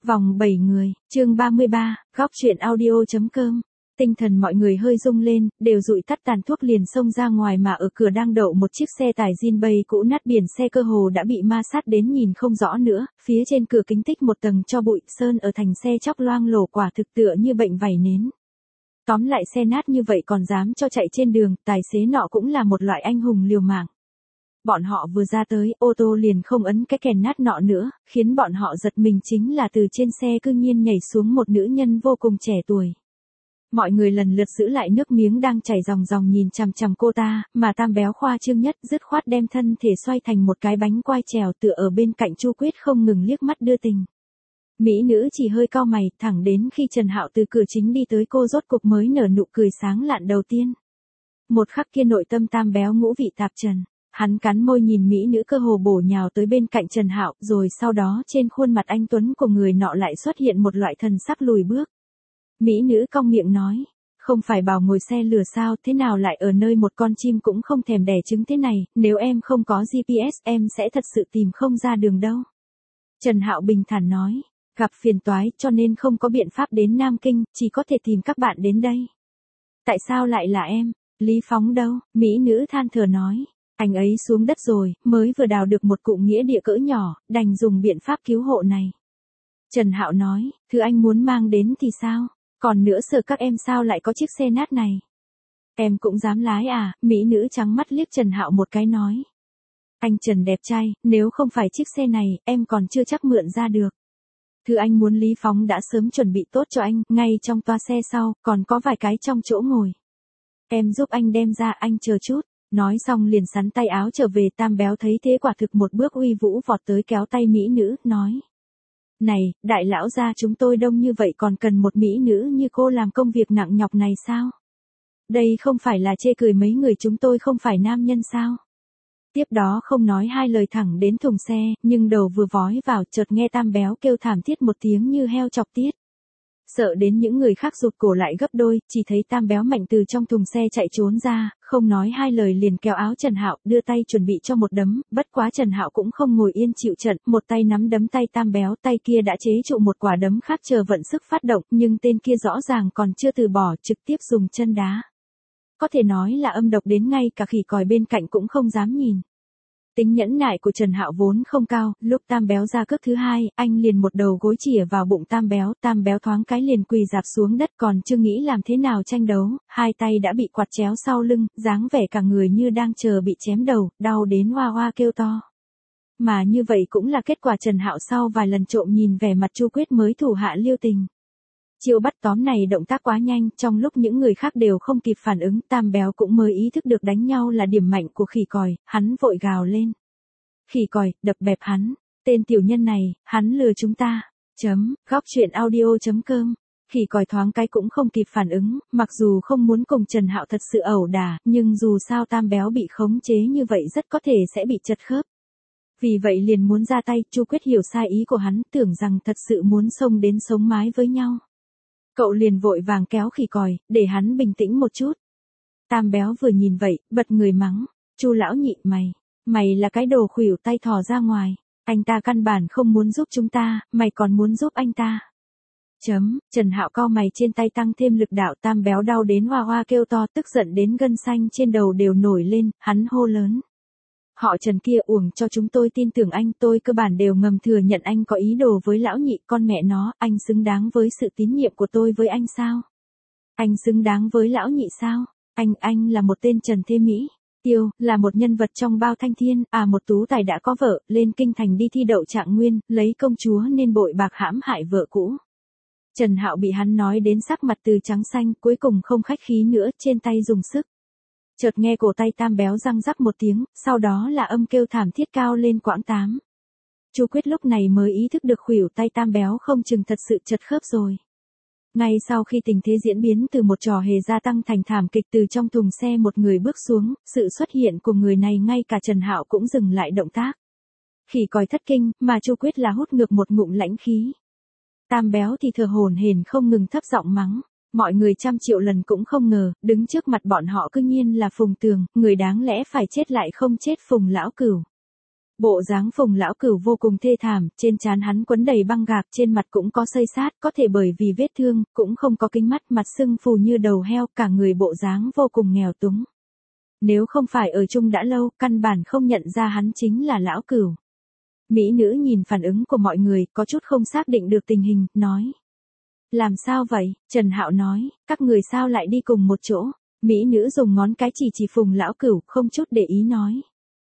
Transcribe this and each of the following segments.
Vòng 7 người, chương 33, góc chuyện audio.com. Tinh thần mọi người hơi rung lên, đều dụi tắt tàn thuốc liền xông ra ngoài mà ở cửa đang đậu một chiếc xe tải Jinbei cũ nát, biển xe cơ hồ đã bị ma sát đến nhìn không rõ nữa, phía trên cửa kính tích một tầng cho bụi, sơn ở thành xe chóc loang lổ, quả thực tựa như bệnh vảy nến. Tóm lại xe nát như vậy còn dám cho chạy trên đường, tài xế nọ cũng là một loại anh hùng liều mạng. Bọn họ vừa ra tới, ô tô liền không ấn cái kèn nát nọ nữa, khiến bọn họ giật mình chính là từ trên xe cư nhiên nhảy xuống một nữ nhân vô cùng trẻ tuổi. Mọi người lần lượt giữ lại nước miếng đang chảy ròng ròng nhìn chằm chằm cô ta, mà Tam béo khoa trương nhất dứt khoát đem thân thể xoay thành một cái bánh quai trèo tựa ở bên cạnh Chu Quyết không ngừng liếc mắt đưa tình. Mỹ nữ chỉ hơi cau mày, thẳng đến khi Trần Hạo từ cửa chính đi tới cô rốt cục mới nở nụ cười sáng lạn đầu tiên. Một khắc kia nội tâm Tam béo ngũ vị tạp trần. Hắn cắn môi nhìn mỹ nữ cơ hồ bổ nhào tới bên cạnh Trần Hạo, rồi sau đó trên khuôn mặt anh tuấn của người nọ lại xuất hiện một loại thần sắc lùi bước. Mỹ nữ cong miệng nói, không phải bảo ngồi xe lửa sao, thế nào lại ở nơi một con chim cũng không thèm đẻ trứng thế này, nếu em không có GPS em sẽ thật sự tìm không ra đường đâu. Trần Hạo bình thản nói, gặp phiền toái cho nên không có biện pháp đến Nam Kinh, chỉ có thể tìm các bạn đến đây. Tại sao lại là em? Lý Phóng đâu? Mỹ nữ than thở nói. Anh ấy xuống đất rồi, mới vừa đào được một cụm nghĩa địa cỡ nhỏ, đành dùng biện pháp cứu hộ này. Trần Hạo nói, thứ anh muốn mang đến thì sao? Còn nữa sợ các em sao lại có chiếc xe nát này? Em cũng dám lái à? Mỹ nữ trắng mắt liếc Trần Hạo một cái nói. Anh Trần đẹp trai, nếu không phải chiếc xe này, em còn chưa chắc mượn ra được. Thứ anh muốn Lý Phóng đã sớm chuẩn bị tốt cho anh, ngay trong toa xe sau, còn có vài cái trong chỗ ngồi. Em giúp anh đem ra, anh chờ chút. Nói xong liền sắn tay áo trở về. Tam béo thấy thế quả thực một bước uy vũ vọt tới kéo tay mỹ nữ, nói. Này, đại lão gia chúng tôi đông như vậy còn cần một mỹ nữ như cô làm công việc nặng nhọc này sao? Đây không phải là chê cười mấy người chúng tôi không phải nam nhân sao? Tiếp đó không nói hai lời thẳng đến thùng xe, nhưng đầu vừa vói vào chợt nghe Tam béo kêu thảm thiết một tiếng như heo chọc tiết. Sợ đến những người khác rụt cổ lại gấp đôi, chỉ thấy Tam béo mạnh từ trong thùng xe chạy trốn ra, không nói hai lời liền kéo áo Trần Hạo, đưa tay chuẩn bị cho một đấm, bất quá Trần Hạo cũng không ngồi yên chịu trận, một tay nắm đấm tay Tam béo, tay kia đã chế trụ một quả đấm khác chờ vận sức phát động, nhưng tên kia rõ ràng còn chưa từ bỏ, trực tiếp dùng chân đá. Có thể nói là âm độc đến ngay cả khỉ còi bên cạnh cũng không dám nhìn. Tính nhẫn nại của Trần Hạo vốn không cao, lúc Tam béo ra cước thứ hai, anh liền một đầu gối chĩa vào bụng Tam béo thoáng cái liền quỳ rạp xuống đất, còn chưa nghĩ làm thế nào tranh đấu, hai tay đã bị quạt chéo sau lưng, dáng vẻ cả người như đang chờ bị chém đầu, đau đến hoa hoa kêu to. Mà như vậy cũng là kết quả Trần Hạo sau vài lần trộm nhìn vẻ mặt Chu Quyết mới thủ hạ lưu tình. Chiêu bắt tóm này động tác quá nhanh, trong lúc những người khác đều không kịp phản ứng, Tam béo cũng mới ý thức được đánh nhau là điểm mạnh của khỉ còi, hắn vội gào lên. Khỉ còi, đập bẹp hắn, tên tiểu nhân này, hắn lừa chúng ta. Góc chuyện audio.com. Khỉ còi thoáng cái cũng không kịp phản ứng, mặc dù không muốn cùng Trần Hạo thật sự ẩu đả, nhưng dù sao Tam béo bị khống chế như vậy rất có thể sẽ bị chật khớp. Vì vậy liền muốn ra tay, Chu Quyết hiểu sai ý của hắn, tưởng rằng thật sự muốn xông đến sống mái với nhau. Cậu liền vội vàng kéo khỉ còi, để hắn bình tĩnh một chút. Tam béo vừa nhìn vậy, bật người mắng. Chu lão nhị mày là cái đồ khuỷu tay thò ra ngoài. Anh ta căn bản không muốn giúp chúng ta, mày còn muốn giúp anh ta. Trần Hạo cau mày trên tay tăng thêm lực đạo. Tam béo đau đến hoa hoa kêu to, tức giận đến gân xanh trên đầu đều nổi lên, hắn hô lớn. Họ Trần kia uổng cho chúng tôi tin tưởng anh, tôi cơ bản đều ngầm thừa nhận anh có ý đồ với lão nhị, con mẹ nó, anh xứng đáng với sự tín nhiệm của tôi với anh sao? Anh xứng đáng với lão nhị sao? Anh là một tên Trần Thế Mỹ, Tiêu, là một nhân vật trong bao thanh thiên, một tú tài đã có vợ, lên kinh thành đi thi đậu trạng nguyên, lấy công chúa nên bội bạc hãm hại vợ cũ. Trần Hạo bị hắn nói đến sắc mặt từ trắng xanh, cuối cùng không khách khí nữa, trên tay dùng sức. Chợt nghe cổ tay Tam béo răng rắc một tiếng, sau đó là âm kêu thảm thiết cao lên quãng 8. Chu Quyết lúc này mới ý thức được khuỷu tay Tam béo không chừng thật sự chật khớp rồi. Ngay sau khi tình thế diễn biến từ một trò hề gia tăng thành thảm kịch, từ trong thùng xe một người bước xuống, sự xuất hiện của người này ngay cả Trần Hạo cũng dừng lại động tác. Khỉ còi thất kinh, mà Chu Quyết là hút ngược một ngụm lãnh khí. Tam béo thì thở hổn hển không ngừng thấp giọng mắng. Mọi người trăm triệu lần cũng không ngờ, đứng trước mặt bọn họ cư nhiên là Phùng Tường, người đáng lẽ phải chết lại không chết, Phùng lão cửu. Bộ dáng Phùng lão cửu vô cùng thê thảm, trên trán hắn quấn đầy băng gạc, trên mặt cũng có xây sát, có thể bởi vì vết thương, cũng không có kính mắt, mặt sưng phù như đầu heo, cả người bộ dáng vô cùng nghèo túng. Nếu không phải ở chung đã lâu, căn bản không nhận ra hắn chính là lão cửu. Mỹ nữ nhìn phản ứng của mọi người, có chút không xác định được tình hình, nói. Làm sao vậy? Trần Hạo nói, các người sao lại đi cùng một chỗ? Mỹ nữ dùng ngón cái chỉ Phùng lão cửu, không chút để ý nói.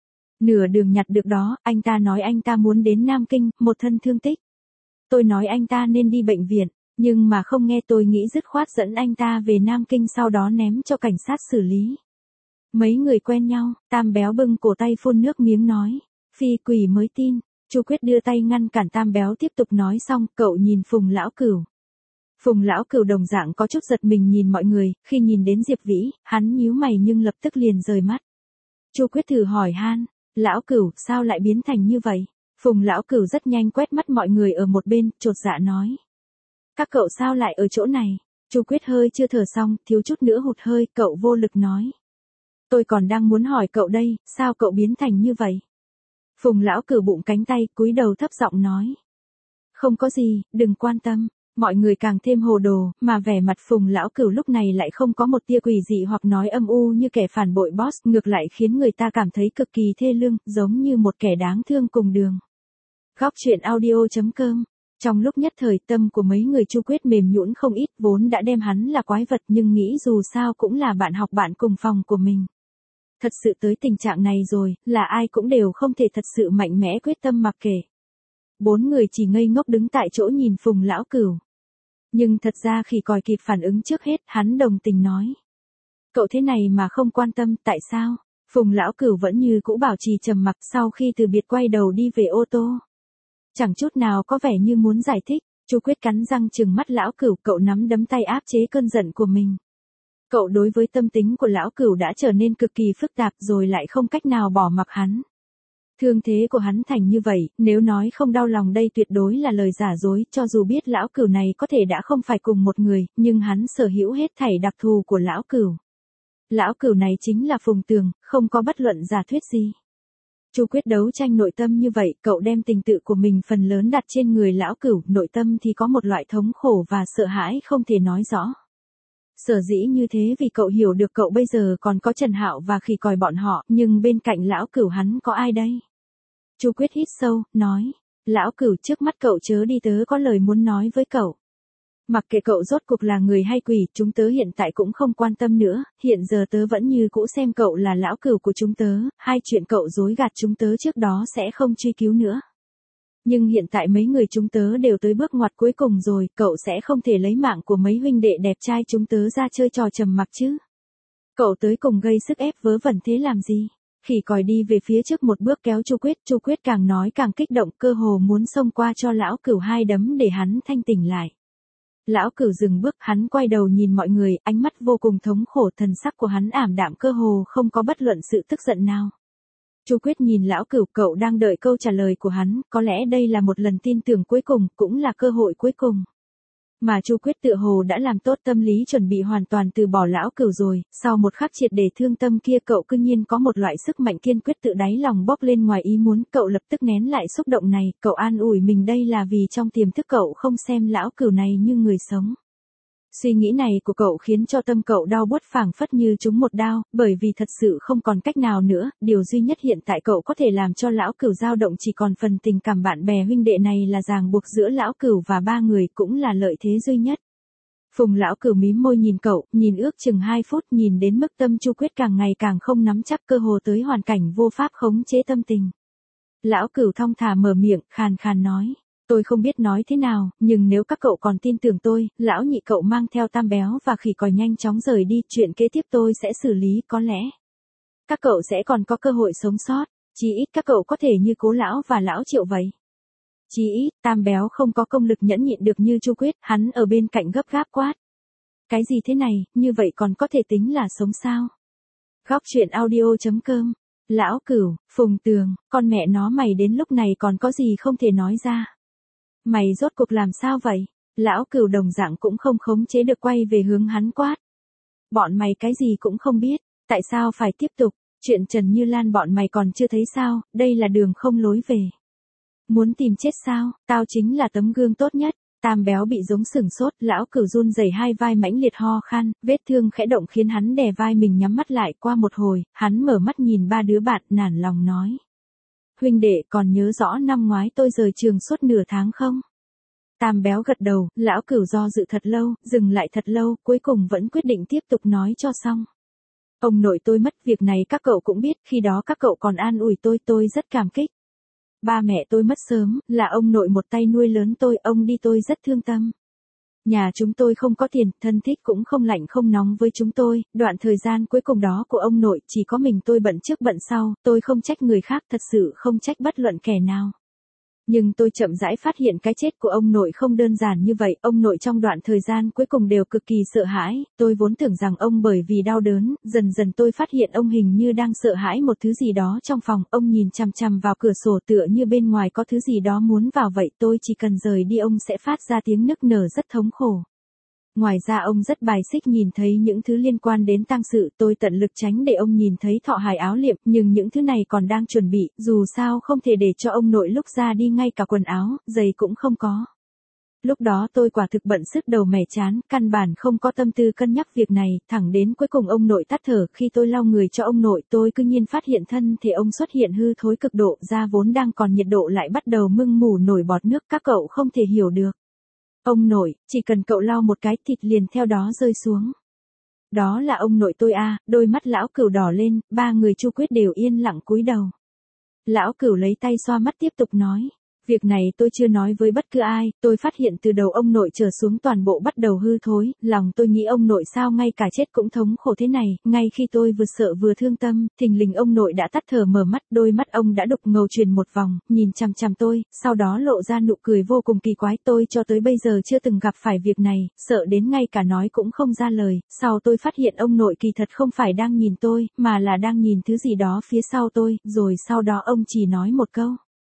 Nửa đường nhặt được đó, anh ta nói anh ta muốn đến Nam Kinh, một thân thương tích. Tôi nói anh ta nên đi bệnh viện, nhưng mà không nghe, tôi nghĩ dứt khoát dẫn anh ta về Nam Kinh sau đó ném cho cảnh sát xử lý. Mấy người quen nhau, Tam Béo bưng cổ tay phun nước miếng nói. Phi quỷ mới tin. Chu Quyết đưa tay ngăn cản Tam Béo tiếp tục nói xong, cậu nhìn Phùng lão cửu. Phùng lão cửu đồng dạng có chút giật mình nhìn mọi người, khi nhìn đến Diệp Vĩ, hắn nhíu mày nhưng lập tức liền rời mắt. Chu Quyết thử hỏi han, lão cửu, sao lại biến thành như vậy? Phùng lão cửu rất nhanh quét mắt mọi người ở một bên, chột dạ nói. Các cậu sao lại ở chỗ này? Chu Quyết hơi chưa thở xong, thiếu chút nữa hụt hơi, cậu vô lực nói. Tôi còn đang muốn hỏi cậu đây, sao cậu biến thành như vậy? Phùng lão cửu bụng cánh tay, cúi đầu thấp giọng nói. Không có gì, đừng quan tâm. Mọi người càng thêm hồ đồ, mà vẻ mặt Phùng lão cửu lúc này lại không có một tia quỷ dị hoặc nói âm u như kẻ phản bội boss, ngược lại khiến người ta cảm thấy cực kỳ thê lương, giống như một kẻ đáng thương cùng đường. Góc truyện audio.com. Trong lúc nhất thời, tâm của mấy người Chu Quyết mềm nhũn không ít, vốn đã đem hắn là quái vật nhưng nghĩ dù sao cũng là bạn học bạn cùng phòng của mình. Thật sự tới tình trạng này rồi, là ai cũng đều không thể thật sự mạnh mẽ quyết tâm mặc kệ. 4 người chỉ ngây ngốc đứng tại chỗ nhìn Phùng lão cửu. Nhưng thật ra khi còi kịp phản ứng trước hết, hắn đồng tình nói. Cậu thế này mà không quan tâm, tại sao? Phùng lão cửu vẫn như cũ bảo trì trầm mặc, sau khi từ biệt quay đầu đi về ô tô. Chẳng chút nào có vẻ như muốn giải thích. Chu Quyết cắn răng trừng mắt lão cửu, cậu nắm đấm tay áp chế cơn giận của mình. Cậu đối với tâm tính của lão cửu đã trở nên cực kỳ phức tạp rồi lại không cách nào bỏ mặc hắn. Thương thế của hắn thành như vậy, nếu nói không đau lòng đây tuyệt đối là lời giả dối, cho dù biết lão cửu này có thể đã không phải cùng một người, nhưng hắn sở hữu hết thảy đặc thù của lão cửu. Lão cửu này chính là Phùng Tường, không có bất luận giả thuyết gì. Chu Quyết đấu tranh nội tâm như vậy, cậu đem tình tự của mình phần lớn đặt trên người lão cửu, nội tâm thì có một loại thống khổ và sợ hãi không thể nói rõ. Sở dĩ như thế vì cậu hiểu được cậu bây giờ còn có Trần Hạo và Khỉ Còi bọn họ, nhưng bên cạnh lão cửu hắn có ai đây? Chu Quyết hít sâu, nói, lão cửu trước mắt cậu chớ đi, tớ có lời muốn nói với cậu. Mặc kệ cậu rốt cuộc là người hay quỷ, chúng tớ hiện tại cũng không quan tâm nữa, hiện giờ tớ vẫn như cũ xem cậu là lão cửu của chúng tớ, hai chuyện cậu dối gạt chúng tớ trước đó sẽ không truy cứu nữa. Nhưng hiện tại mấy người chúng tớ đều tới bước ngoặt cuối cùng rồi, cậu sẽ không thể lấy mạng của mấy huynh đệ đẹp trai chúng tớ ra chơi trò trầm mặc chứ. Cậu tới cùng gây sức ép vớ vẩn thế làm gì? Khỉ Còi đi về phía trước một bước kéo Chu Quyết càng nói càng kích động, cơ hồ muốn xông qua cho lão cửu 2 đấm để hắn thanh tỉnh lại. Lão cửu dừng bước, hắn quay đầu nhìn mọi người, ánh mắt vô cùng thống khổ, thần sắc của hắn ảm đạm, cơ hồ không có bất luận sự tức giận nào. Chu Quyết nhìn lão cửu, cậu đang đợi câu trả lời của hắn, có lẽ đây là một lần tin tưởng cuối cùng, cũng là cơ hội cuối cùng. Mà Chu Quyết tựa hồ đã làm tốt tâm lý chuẩn bị hoàn toàn từ bỏ lão cửu rồi, sau một khắc triệt để thương tâm kia cậu cư nhiên có một loại sức mạnh kiên quyết tự đáy lòng bốc lên ngoài ý muốn, cậu lập tức nén lại xúc động này, cậu an ủi mình đây là vì trong tiềm thức cậu không xem lão cửu này như người sống. Suy nghĩ này của cậu khiến cho tâm cậu đau buốt phảng phất như trúng một đao, bởi vì thật sự không còn cách nào nữa, điều duy nhất hiện tại cậu có thể làm cho lão cửu dao động chỉ còn phần tình cảm bạn bè huynh đệ này là ràng buộc giữa lão cửu và 3 người, cũng là lợi thế duy nhất. Phùng lão cửu mím môi nhìn cậu, nhìn ước chừng 2 phút, nhìn đến mức tâm Chu Quyết càng ngày càng không nắm chắc, cơ hồ tới hoàn cảnh vô pháp khống chế tâm tình. Lão cửu thong thả mở miệng, khàn khàn nói. Tôi không biết nói thế nào, nhưng nếu các cậu còn tin tưởng tôi, lão nhị cậu mang theo Tam Béo và Khỉ Còi nhanh chóng rời đi, chuyện kế tiếp tôi sẽ xử lý, có lẽ các cậu sẽ còn có cơ hội sống sót, chí ít các cậu có thể như Cố lão và lão Triệu vậy. Chí ít, Tam Béo không có công lực nhẫn nhịn được như Chu Quyết, hắn ở bên cạnh gấp gáp quát. Cái gì thế này, như vậy còn có thể tính là sống sao? Góc truyện audio.com. Lão cửu, Phùng Tường, con mẹ nó mày đến lúc này còn có gì không thể nói ra. Mày rốt cuộc làm sao vậy? Lão cửu đồng dạng cũng không khống chế được quay về hướng hắn quát. Bọn mày cái gì cũng không biết, tại sao phải tiếp tục? Chuyện Trần Như Lan bọn mày còn chưa thấy sao, đây là đường không lối về. Muốn tìm chết sao, tao chính là tấm gương tốt nhất. Tam Béo bị giống sửng sốt, lão Cửu run rẩy hai vai mãnh liệt ho khan, vết thương khẽ động khiến hắn đè vai mình nhắm mắt lại. Qua một hồi, hắn mở mắt nhìn ba đứa bạn, nản lòng nói. Huynh đệ còn nhớ rõ năm ngoái tôi rời trường suốt nửa tháng không? Tam Béo gật đầu, lão Cửu do dự thật lâu, dừng lại thật lâu, cuối cùng vẫn quyết định tiếp tục nói cho xong. Ông nội tôi mất, việc này các cậu cũng biết, khi đó các cậu còn an ủi tôi rất cảm kích. Ba mẹ tôi mất sớm, là ông nội một tay nuôi lớn tôi, ông đi tôi rất thương tâm. Nhà chúng tôi không có tiền, thân thích cũng không lạnh không nóng với chúng tôi, đoạn thời gian cuối cùng đó của ông nội chỉ có mình tôi bận trước bận sau, tôi không trách người khác, thật sự không trách bất luận kẻ nào. Nhưng tôi chậm rãi phát hiện cái chết của ông nội không đơn giản như vậy, ông nội trong đoạn thời gian cuối cùng đều cực kỳ sợ hãi, tôi vốn tưởng rằng ông bởi vì đau đớn, dần dần tôi phát hiện ông hình như đang sợ hãi một thứ gì đó trong phòng, ông nhìn chằm chằm vào cửa sổ tựa như bên ngoài có thứ gì đó muốn vào vậy, tôi chỉ cần rời đi ông sẽ phát ra tiếng nức nở rất thống khổ. Ngoài ra ông rất bài xích nhìn thấy những thứ liên quan đến tang sự, tôi tận lực tránh để ông nhìn thấy thọ hài áo liệm, nhưng những thứ này còn đang chuẩn bị, dù sao không thể để cho ông nội lúc ra đi ngay cả quần áo, giày cũng không có. Lúc đó tôi quả thực bận sức đầu mẻ chán, căn bản không có tâm tư cân nhắc việc này, thẳng đến cuối cùng ông nội tắt thở, khi tôi lau người cho ông nội tôi cứ nhiên phát hiện thân thể ông xuất hiện hư thối cực độ, da vốn đang còn nhiệt độ lại bắt đầu mưng mủ nổi bọt nước, các cậu không thể hiểu được. Ông nội, chỉ cần cậu lau một cái thịt liền theo đó rơi xuống. Đó là ông nội tôi à, đôi mắt lão Cửu đỏ lên, ba người Chu Quyết đều yên lặng cúi đầu. Lão Cửu lấy tay xoa mắt tiếp tục nói. Việc này tôi chưa nói với bất cứ ai, tôi phát hiện từ đầu ông nội trở xuống toàn bộ bắt đầu hư thối, lòng tôi nghĩ ông nội sao ngay cả chết cũng thống khổ thế này, ngay khi tôi vừa sợ vừa thương tâm, thình lình ông nội đã tắt thở mở mắt, đôi mắt ông đã đục ngầu chuyển một vòng, nhìn chằm chằm tôi, sau đó lộ ra nụ cười vô cùng kỳ quái, tôi cho tới bây giờ chưa từng gặp phải việc này, sợ đến ngay cả nói cũng không ra lời, sau tôi phát hiện ông nội kỳ thật không phải đang nhìn tôi, mà là đang nhìn thứ gì đó phía sau tôi, rồi sau đó ông chỉ nói một câu.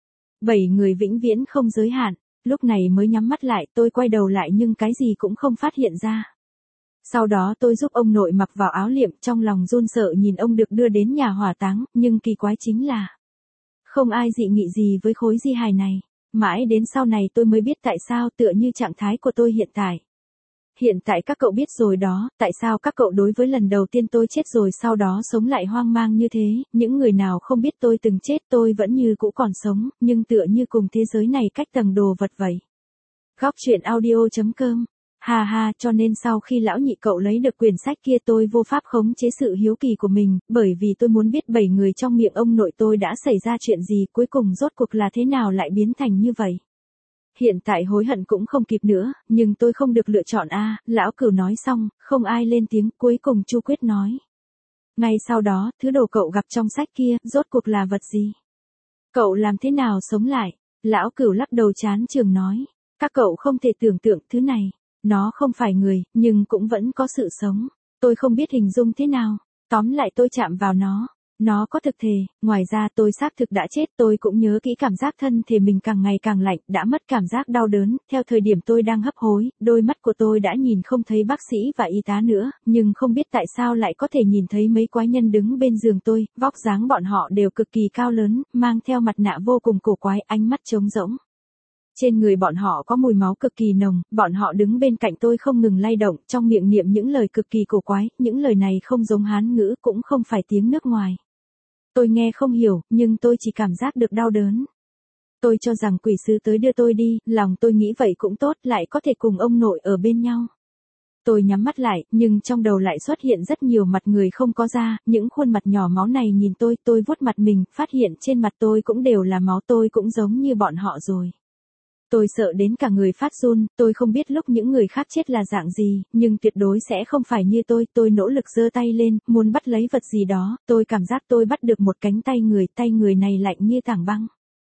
7 người vĩnh viễn không giới hạn, lúc này mới nhắm mắt lại, tôi quay đầu lại nhưng cái gì cũng không phát hiện ra. Sau đó tôi giúp ông nội mặc vào áo liệm, trong lòng run sợ nhìn ông được đưa đến nhà hỏa táng, nhưng kỳ quái chính là không ai dị nghị gì với khối di hài này. Mãi đến sau này tôi mới biết tại sao tựa như trạng thái của tôi hiện tại. Hiện tại các cậu biết rồi đó, tại sao các cậu đối với lần đầu tiên tôi chết rồi sau đó sống lại hoang mang như thế, những người nào không biết tôi từng chết tôi vẫn như cũ còn sống, nhưng tựa như cùng thế giới này cách tầng đồ vật vậy. Góc truyện audio.com. Ha ha, cho nên sau khi lão nhị cậu lấy được quyển sách kia tôi vô pháp khống chế sự hiếu kỳ của mình, bởi vì tôi muốn biết 7 người trong miệng ông nội tôi đã xảy ra chuyện gì, cuối cùng rốt cuộc là thế nào lại biến thành như vậy. Hiện tại hối hận cũng không kịp nữa, nhưng tôi không được lựa chọn a. Lão Cửu nói xong, không ai lên tiếng, cuối cùng Chu Quyết nói. Ngay sau đó, thứ đồ cậu gặp trong sách kia, rốt cuộc là vật gì? Cậu làm thế nào sống lại? Lão Cửu lắc đầu chán chường nói. Các cậu không thể tưởng tượng thứ này. Nó không phải người, nhưng cũng vẫn có sự sống. Tôi không biết hình dung thế nào. Tóm lại tôi chạm vào nó. Nó có thực thể, ngoài ra tôi xác thực đã chết, tôi cũng nhớ kỹ cảm giác thân thể mình càng ngày càng lạnh, đã mất cảm giác đau đớn, theo thời điểm tôi đang hấp hối, đôi mắt của tôi đã nhìn không thấy bác sĩ và y tá nữa, nhưng không biết tại sao lại có thể nhìn thấy mấy quái nhân đứng bên giường tôi, vóc dáng bọn họ đều cực kỳ cao lớn, mang theo mặt nạ vô cùng cổ quái, ánh mắt trống rỗng. Trên người bọn họ có mùi máu cực kỳ nồng, bọn họ đứng bên cạnh tôi không ngừng lay động, trong miệng niệm những lời cực kỳ cổ quái, những lời này không giống Hán ngữ cũng không phải tiếng nước ngoài. Tôi nghe không hiểu, nhưng tôi chỉ cảm giác được đau đớn. Tôi cho rằng quỷ sứ tới đưa tôi đi, lòng tôi nghĩ vậy cũng tốt, lại có thể cùng ông nội ở bên nhau. Tôi nhắm mắt lại, nhưng trong đầu lại xuất hiện rất nhiều mặt người không có da, những khuôn mặt nhỏ máu này nhìn tôi vuốt mặt mình, phát hiện trên mặt tôi cũng đều là máu, tôi cũng giống như bọn họ rồi. Tôi sợ đến cả người phát run, tôi không biết lúc những người khác chết là dạng gì, nhưng tuyệt đối sẽ không phải như tôi nỗ lực giơ tay lên, muốn bắt lấy vật gì đó, tôi cảm giác tôi bắt được một cánh tay người này lạnh như tảng băng.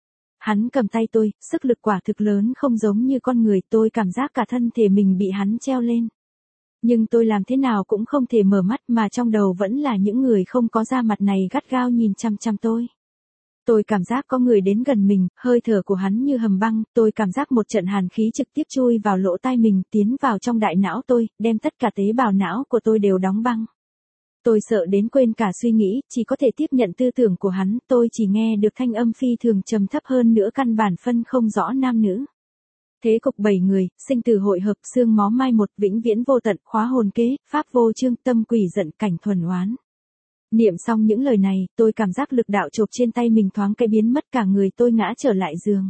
Hắn cầm tay tôi, sức lực quả thực lớn không giống như con người, tôi cảm giác cả thân thể mình bị hắn treo lên. Nhưng tôi làm thế nào cũng không thể mở mắt mà trong đầu vẫn là những người không có da mặt này gắt gao nhìn chăm chăm tôi. Tôi cảm giác có người đến gần mình, hơi thở của hắn như hầm băng, tôi cảm giác một trận hàn khí trực tiếp chui vào lỗ tai mình, tiến vào trong đại não tôi, đem tất cả tế bào não của tôi đều đóng băng. Tôi sợ đến quên cả suy nghĩ, chỉ có thể tiếp nhận tư tưởng của hắn, tôi chỉ nghe được thanh âm phi thường trầm thấp hơn nữa căn bản phân không rõ nam nữ. Thế cục 7 người, sinh tử hội hợp, xương máu mai một, vĩnh viễn vô tận, khóa hồn kế, pháp vô chương, tâm quỷ giận, cảnh thuần oán. Niệm xong những lời này, tôi cảm giác lực đạo chộp trên tay mình thoáng cái biến mất, cả người tôi ngã trở lại giường.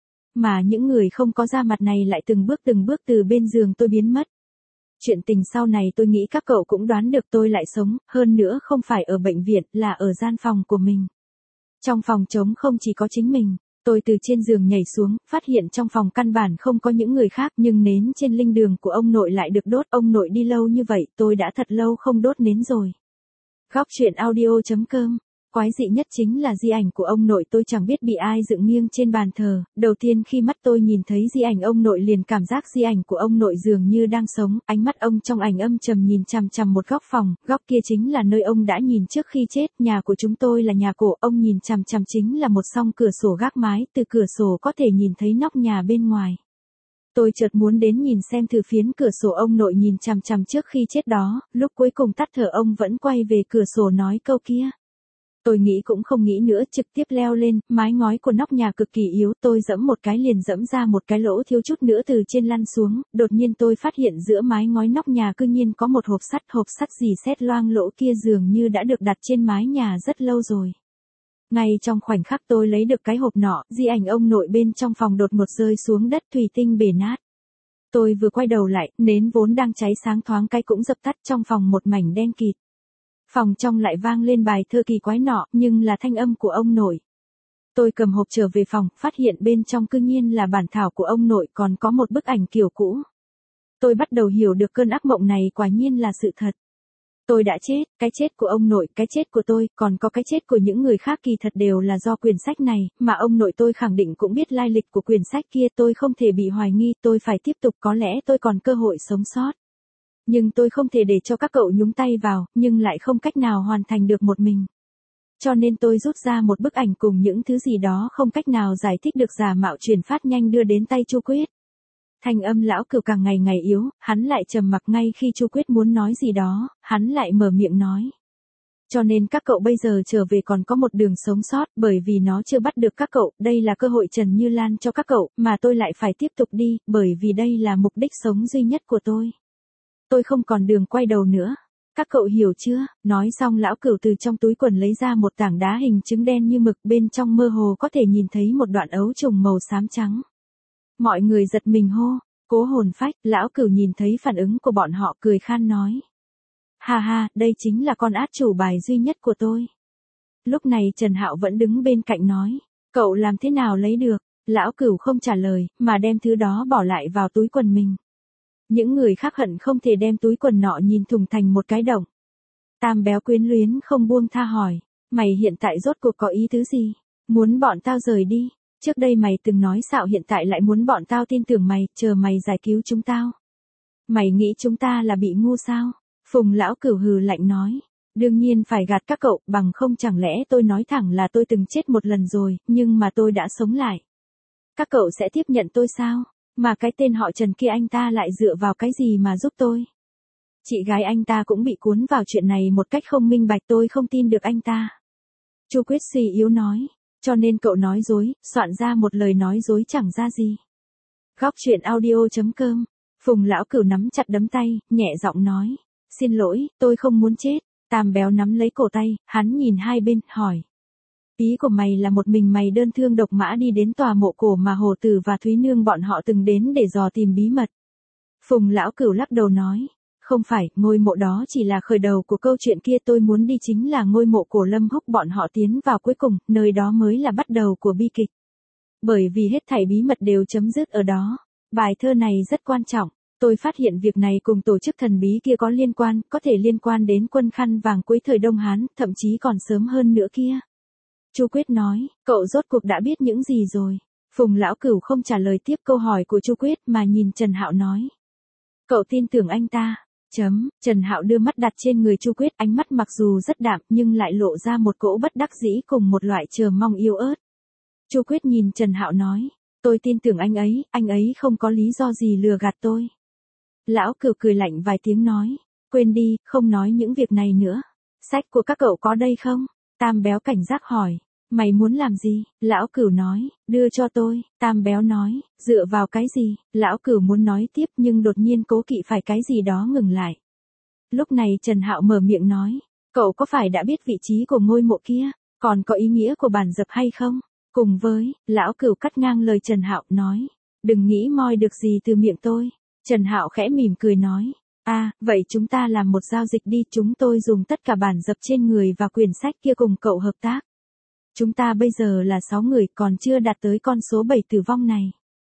Mà những người không có da mặt này lại từng bước từ bên giường tôi biến mất. Chuyện tình sau này tôi nghĩ các cậu cũng đoán được, tôi lại sống, hơn nữa không phải ở bệnh viện, là ở gian phòng của mình. Trong phòng trống không chỉ có chính mình. Tôi từ trên giường nhảy xuống, phát hiện trong phòng căn bản không có những người khác, nhưng nến trên linh đường của ông nội lại được đốt. Ông nội đi lâu như vậy, tôi đã thật lâu không đốt nến rồi. Góc truyện audio.com. Quái dị nhất chính là di ảnh của ông nội tôi chẳng biết bị ai dựng nghiêng trên bàn thờ. Đầu tiên khi mắt tôi nhìn thấy di ảnh ông nội liền cảm giác di ảnh của ông nội dường như đang sống. Ánh mắt ông trong ảnh âm trầm nhìn chằm chằm một góc phòng, góc kia chính là nơi ông đã nhìn trước khi chết. Nhà của chúng tôi là nhà cổ, ông nhìn chằm chằm chính là một song cửa sổ gác mái, từ cửa sổ có thể nhìn thấy nóc nhà bên ngoài. Tôi chợt muốn đến nhìn xem từ phiến cửa sổ ông nội nhìn chằm chằm trước khi chết đó, lúc cuối cùng tắt thở ông vẫn quay về cửa sổ nói câu kia. Tôi nghĩ cũng không nghĩ nữa, trực tiếp leo lên, mái ngói của nóc nhà cực kỳ yếu, tôi giẫm một cái liền giẫm ra một cái lỗ thiếu chút nữa từ trên lăn xuống, đột nhiên tôi phát hiện giữa mái ngói nóc nhà cư nhiên có một hộp sắt rỉ sét loang lỗ kia dường như đã được đặt trên mái nhà rất lâu rồi. Ngay trong khoảnh khắc tôi lấy được cái hộp nọ, di ảnh ông nội bên trong phòng đột ngột rơi xuống đất, thủy tinh bể nát. Tôi vừa quay đầu lại, nến vốn đang cháy sáng thoáng cái cũng dập tắt, trong phòng một mảnh đen kịt. Phòng trong lại vang lên bài thơ kỳ quái nọ, nhưng là thanh âm của ông nội. Tôi cầm hộp trở về phòng, phát hiện bên trong cư nhiên là bản thảo của ông nội, còn có một bức ảnh kiểu cũ. Tôi bắt đầu hiểu được cơn ác mộng này quả nhiên là sự thật. Tôi đã chết, cái chết của ông nội, cái chết của tôi, còn có cái chết của những người khác kỳ thật đều là do quyển sách này, mà ông nội tôi khẳng định cũng biết lai lịch của quyển sách kia, tôi không thể bị hoài nghi, tôi phải tiếp tục, có lẽ tôi còn cơ hội sống sót. Nhưng tôi không thể để cho các cậu nhúng tay vào, nhưng lại không cách nào hoàn thành được một mình. Cho nên tôi rút ra một bức ảnh cùng những thứ gì đó không cách nào giải thích được giả mạo truyền phát nhanh đưa đến tay Chu Quyết. Thanh âm lão Cửu càng ngày ngày yếu, hắn lại trầm mặc, ngay khi Chu Quyết muốn nói gì đó, hắn lại mở miệng nói. Cho nên các cậu bây giờ trở về còn có một đường sống sót, bởi vì nó chưa bắt được các cậu, đây là cơ hội Trần Như Lan cho các cậu, mà tôi lại phải tiếp tục đi, bởi vì đây là mục đích sống duy nhất của tôi. Tôi không còn đường quay đầu nữa. Các cậu hiểu chưa? Nói xong lão Cửu từ trong túi quần lấy ra một tảng đá hình trứng đen như mực, bên trong mơ hồ có thể nhìn thấy một đoạn ấu trùng màu xám trắng. Mọi người giật mình hô, cố hồn phách, lão Cửu nhìn thấy phản ứng của bọn họ cười khan nói. Ha ha, đây chính là con át chủ bài duy nhất của tôi. Lúc này Trần Hạo vẫn đứng bên cạnh nói, cậu làm thế nào lấy được? Lão Cửu không trả lời, mà đem thứ đó bỏ lại vào túi quần mình. Những người khác hận không thể đem túi quần nọ nhìn thủng thành một cái động. Tam Béo quyến luyến không buông tha hỏi, mày hiện tại rốt cuộc có ý tứ gì? Muốn bọn tao rời đi? Trước đây mày từng nói xạo, hiện tại lại muốn bọn tao tin tưởng mày, chờ mày giải cứu chúng tao. Mày nghĩ chúng ta là bị ngu sao? Phùng lão Cửu hừ lạnh nói, đương nhiên phải gạt các cậu, bằng không chẳng lẽ tôi nói thẳng là tôi từng chết một lần rồi, nhưng mà tôi đã sống lại. Các cậu sẽ tiếp nhận tôi sao? Mà cái tên họ Trần kia anh ta lại dựa vào cái gì mà giúp tôi? Chị gái anh ta cũng bị cuốn vào chuyện này một cách không minh bạch, tôi không tin được anh ta. Chu Quyết suy yếu nói, cho nên cậu nói dối, soạn ra một lời nói dối chẳng ra gì. Góc truyện audio.com. Phùng lão Cửu nắm chặt đấm tay, nhẹ giọng nói, xin lỗi, tôi không muốn chết. Tam Béo nắm lấy cổ tay, hắn nhìn hai bên, hỏi. Ý của mày là một mình mày đơn thương độc mã đi đến tòa mộ cổ mà Hồ Tử và Thúy Nương bọn họ từng đến để dò tìm bí mật. Phùng lão Cửu lắc đầu nói, không phải, ngôi mộ đó chỉ là khởi đầu của câu chuyện kia, tôi muốn đi chính là ngôi mộ cổ Lâm Húc bọn họ tiến vào cuối cùng, nơi đó mới là bắt đầu của bi kịch. Bởi vì hết thảy bí mật đều chấm dứt ở đó. Bài thơ này rất quan trọng. Tôi phát hiện việc này cùng tổ chức thần bí kia có liên quan, có thể liên quan đến quân khăn vàng cuối thời Đông Hán, thậm chí còn sớm hơn nữa kia. Chu Quyết nói, cậu rốt cuộc đã biết những gì rồi? Phùng lão Cửu không trả lời tiếp câu hỏi của Chu Quyết mà nhìn Trần Hạo nói. Cậu tin tưởng anh ta? Trần Hạo đưa mắt đặt trên người Chu Quyết, ánh mắt mặc dù rất đạm nhưng lại lộ ra một cỗ bất đắc dĩ cùng một loại chờ mong yếu ớt. Chu Quyết nhìn Trần Hạo nói, tôi tin tưởng anh ấy không có lý do gì lừa gạt tôi. Lão Cửu cười lạnh vài tiếng nói, quên đi, không nói những việc này nữa. Sách của các cậu có đây không? Tam béo cảnh giác hỏi. Mày muốn làm gì? Lão Cửu nói, đưa cho tôi. Tam béo nói, dựa vào cái gì? Lão Cửu muốn nói tiếp nhưng đột nhiên cố kỵ phải cái gì đó ngừng lại. Lúc này Trần Hạo mở miệng nói, cậu có phải đã biết vị trí của ngôi mộ kia, còn có ý nghĩa của bản dập hay không? Cùng với, Lão Cửu cắt ngang lời Trần Hạo nói, đừng nghĩ moi được gì từ miệng tôi. Trần Hạo khẽ mỉm cười nói, vậy chúng ta làm một giao dịch đi, chúng tôi dùng tất cả bản dập trên người và quyển sách kia cùng cậu hợp tác. Chúng ta bây giờ là 6 người còn chưa đạt tới con số 7 tử vong này.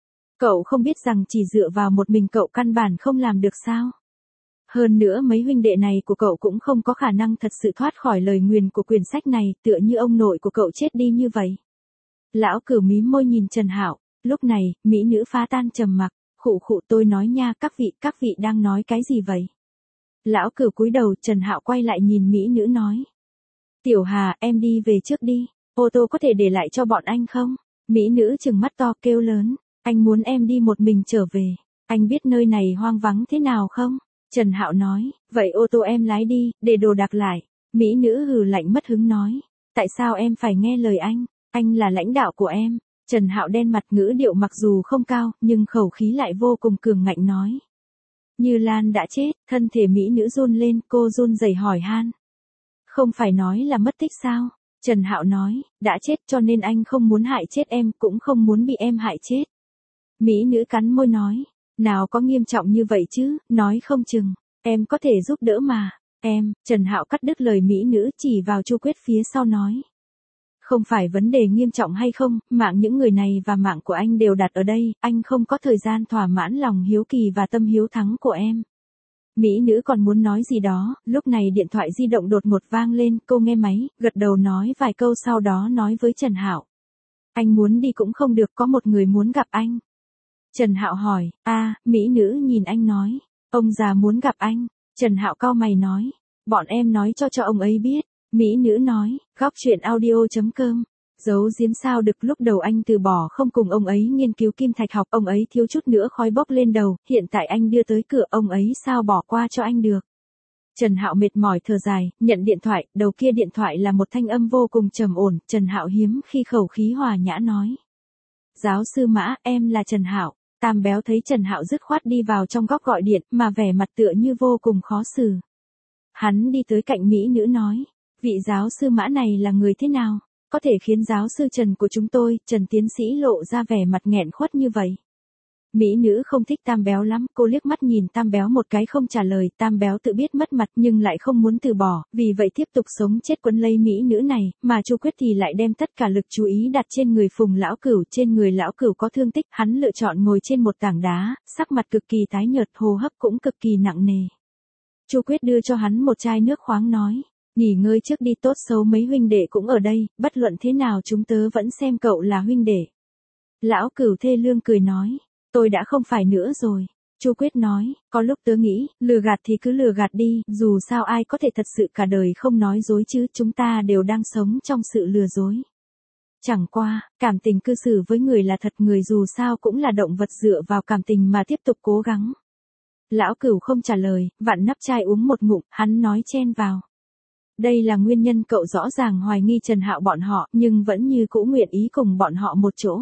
Cậu không biết rằng chỉ dựa vào một mình cậu căn bản không làm được sao? Hơn nữa mấy huynh đệ này của cậu cũng không có khả năng thật sự thoát khỏi lời nguyền của quyển sách này, tựa như ông nội của cậu chết đi như vậy. Lão Cửu mím môi nhìn Trần Hạo, lúc này, mỹ nữ phá tan trầm mặc, khụ khụ tôi nói nha, các vị đang nói cái gì vậy? Lão Cửu cúi đầu, Trần Hạo quay lại nhìn mỹ nữ nói. Tiểu Hà, em đi về trước đi, ô tô có thể để lại cho bọn anh không? Mỹ nữ trừng mắt to kêu lớn, anh muốn em đi một mình trở về, anh biết nơi này hoang vắng thế nào không? Trần Hạo nói, vậy ô tô em lái đi, để đồ đạc lại. Mỹ nữ hừ lạnh mất hứng nói, tại sao em phải nghe lời anh là lãnh đạo của em. Trần Hạo đen mặt, ngữ điệu mặc dù không cao, nhưng khẩu khí lại vô cùng cường ngạnh nói. Như Lan đã chết, thân thể mỹ nữ run lên, cô run rẩy hỏi han. Không phải nói là mất tích sao? Trần Hạo nói, đã chết cho nên anh không muốn hại chết em, cũng không muốn bị em hại chết. Mỹ nữ cắn môi nói, nào có nghiêm trọng như vậy chứ, nói không chừng, em có thể giúp đỡ mà. Trần Hạo cắt đứt lời mỹ nữ, chỉ vào Chu Quyết phía sau nói. Không phải vấn đề nghiêm trọng hay không, mạng những người này và mạng của anh đều đặt ở đây, anh không có thời gian thỏa mãn lòng hiếu kỳ và tâm hiếu thắng của em. Mỹ nữ còn muốn nói gì đó, lúc này điện thoại di động đột ngột vang lên, cô nghe máy, gật đầu nói vài câu sau đó nói với Trần Hạo. Anh muốn đi cũng không được, có một người muốn gặp anh. Trần Hạo hỏi, mỹ nữ nhìn anh nói, ông già muốn gặp anh. Trần Hạo cau mày nói, bọn em nói cho ông ấy biết. Mỹ nữ nói, góc chuyện audio.com. Giấu giếm sao được, lúc đầu anh từ bỏ không cùng ông ấy nghiên cứu kim thạch học, ông ấy thiếu chút nữa khói bốc lên đầu, hiện tại anh đưa tới cửa, ông ấy sao bỏ qua cho anh được. Trần Hạo mệt mỏi thở dài, nhận điện thoại, đầu kia điện thoại là một thanh âm vô cùng trầm ổn, Trần Hạo hiếm khi khẩu khí hòa nhã nói. Giáo sư Mã, em là Trần Hạo. Tam béo thấy Trần Hạo dứt khoát đi vào trong góc gọi điện, mà vẻ mặt tựa như vô cùng khó xử. Hắn đi tới cạnh mỹ nữ nói, vị giáo sư Mã này là người thế nào? Có thể khiến giáo sư Trần của chúng tôi, Trần tiến sĩ lộ ra vẻ mặt nghẹn khuất như vậy. Mỹ nữ không thích Tam béo lắm, cô liếc mắt nhìn Tam béo một cái không trả lời, Tam béo tự biết mất mặt nhưng lại không muốn từ bỏ, vì vậy tiếp tục sống chết quấn lấy mỹ nữ này, mà Chu Quyết thì lại đem tất cả lực chú ý đặt trên người Phùng Lão Cửu, trên người Lão Cửu có thương tích, hắn lựa chọn ngồi trên một tảng đá, sắc mặt cực kỳ tái nhợt, hô hấp cũng cực kỳ nặng nề. Chu Quyết đưa cho hắn một chai nước khoáng nói, nghỉ ngơi trước đi, tốt xấu mấy huynh đệ cũng ở đây, bất luận thế nào chúng tớ vẫn xem cậu là huynh đệ. Lão Cửu thê lương cười nói, tôi đã không phải nữa rồi. Chu Quyết nói, có lúc tớ nghĩ, lừa gạt thì cứ lừa gạt đi, dù sao ai có thể thật sự cả đời không nói dối chứ, chúng ta đều đang sống trong sự lừa dối. Chẳng qua, cảm tình cư xử với người là thật, người dù sao cũng là động vật dựa vào cảm tình mà tiếp tục cố gắng. Lão Cửu không trả lời, vặn nắp chai uống một ngụm, hắn nói chen vào. Đây là nguyên nhân cậu rõ ràng hoài nghi Trần Hạo bọn họ, nhưng vẫn như cũ nguyện ý cùng bọn họ một chỗ.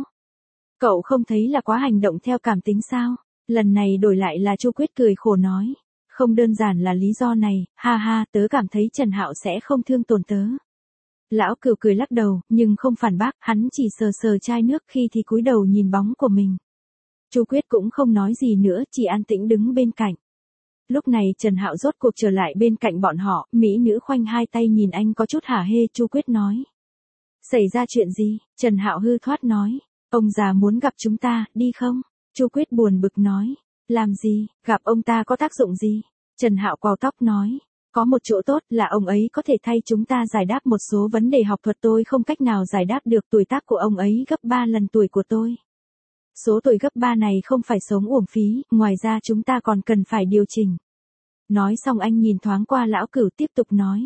Cậu không thấy là quá hành động theo cảm tính sao? Lần này đổi lại là Chu Quyết cười khổ nói. Không đơn giản là lý do này, ha ha, tớ cảm thấy Trần Hạo sẽ không thương tổn tớ. Lão Cửu cười lắc đầu, nhưng không phản bác, hắn chỉ sờ sờ chai nước, khi thì cúi đầu nhìn bóng của mình. Chu Quyết cũng không nói gì nữa, chỉ an tĩnh đứng bên cạnh. Lúc này Trần Hạo rốt cuộc trở lại bên cạnh bọn họ, mỹ nữ khoanh hai tay nhìn anh có chút hả hê, Chu Quyết nói. Xảy ra chuyện gì? Trần Hạo hư thoát nói. Ông già muốn gặp chúng ta, đi không? Chu Quyết buồn bực nói. Làm gì, gặp ông ta có tác dụng gì? Trần Hạo quàu tóc nói. Có một chỗ tốt là ông ấy có thể thay chúng ta giải đáp một số vấn đề học thuật tôi không cách nào giải đáp được, tuổi tác của ông ấy gấp 3 lần tuổi của tôi. Số tuổi gấp 3 này không phải sống uổng phí, ngoài ra chúng ta còn cần phải điều chỉnh. Nói xong anh nhìn thoáng qua Lão Cửu tiếp tục nói.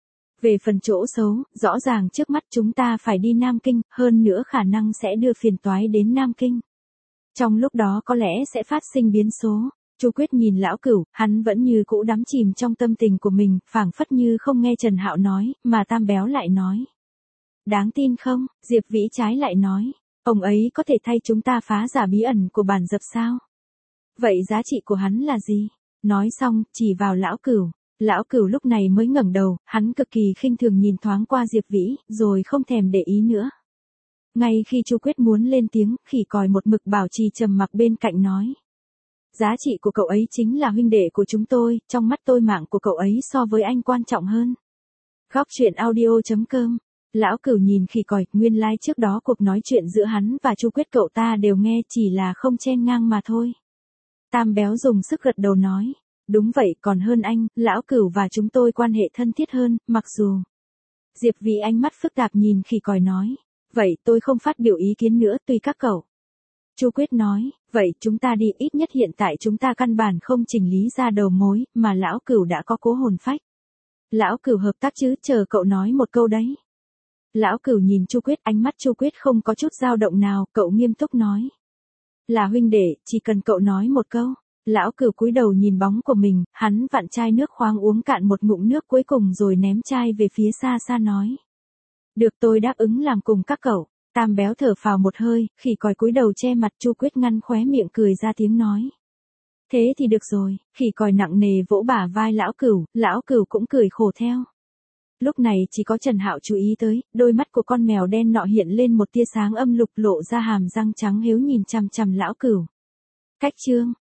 Về phần chỗ xấu, rõ ràng trước mắt chúng ta phải đi Nam Kinh, hơn nữa khả năng sẽ đưa phiền toái đến Nam Kinh. Trong lúc đó có lẽ sẽ phát sinh biến số. Chu Quyết nhìn lão Cửu, hắn vẫn như cũ đắm chìm trong tâm tình của mình, phảng phất như không nghe Trần Hạo nói, mà Tam Béo lại nói. Đáng tin không? Diệp Vĩ trái lại nói. Ông ấy có thể thay chúng ta phá giả bí ẩn của bản dập sao? Vậy giá trị của hắn là gì? Nói xong, chỉ vào lão Cửu. Lão Cửu lúc này mới ngẩng đầu, hắn cực kỳ khinh thường nhìn thoáng qua Diệp Vĩ, rồi không thèm để ý nữa. Ngay khi Chu Quyết muốn lên tiếng, khỉ còi một mực bảo trì trầm mặc bên cạnh nói. Giá trị của cậu ấy chính là huynh đệ của chúng tôi, trong mắt tôi mạng của cậu ấy so với anh quan trọng hơn. Góc truyện audio.com. Lão Cửu nhìn khỉ còi, nguyên lai trước đó cuộc nói chuyện giữa hắn và Chu Quyết cậu ta đều nghe, chỉ là không chen ngang mà thôi. Tam Béo dùng sức gật đầu nói. Đúng vậy, còn hơn anh, lão Cửu và chúng tôi quan hệ thân thiết hơn, mặc dù. Diệp Vĩ ánh mắt phức tạp nhìn khỉ còi nói. Vậy tôi không phát biểu ý kiến nữa, tùy các cậu. Chu Quyết nói, vậy chúng ta đi, ít nhất hiện tại chúng ta căn bản không chỉnh lý ra đầu mối, mà lão Cửu đã có cố hồn phách. Lão Cửu hợp tác chứ, chờ cậu nói một câu đấy. Lão Cửu nhìn Chu Quyết, ánh mắt Chu Quyết không có chút dao động nào, cậu nghiêm túc nói. Là huynh đệ, chỉ cần cậu nói một câu. Lão Cửu cúi đầu nhìn bóng của mình, hắn vặn chai nước khoáng uống cạn một ngụm nước cuối cùng rồi ném chai về phía xa xa nói. Được, tôi đáp ứng làm cùng các cậu. Tam Béo thở phào một hơi, khỉ còi cúi đầu che mặt. Chu Quyết ngăn khóe miệng cười ra tiếng nói. Thế thì được rồi, khỉ còi nặng nề vỗ bả vai lão Cửu cũng cười khổ theo. Lúc này chỉ có Trần Hạo chú ý tới, đôi mắt của con mèo đen nọ hiện lên một tia sáng âm lục, lộ ra hàm răng trắng hiếu nhìn chằm chằm lão Cửu. Cách chương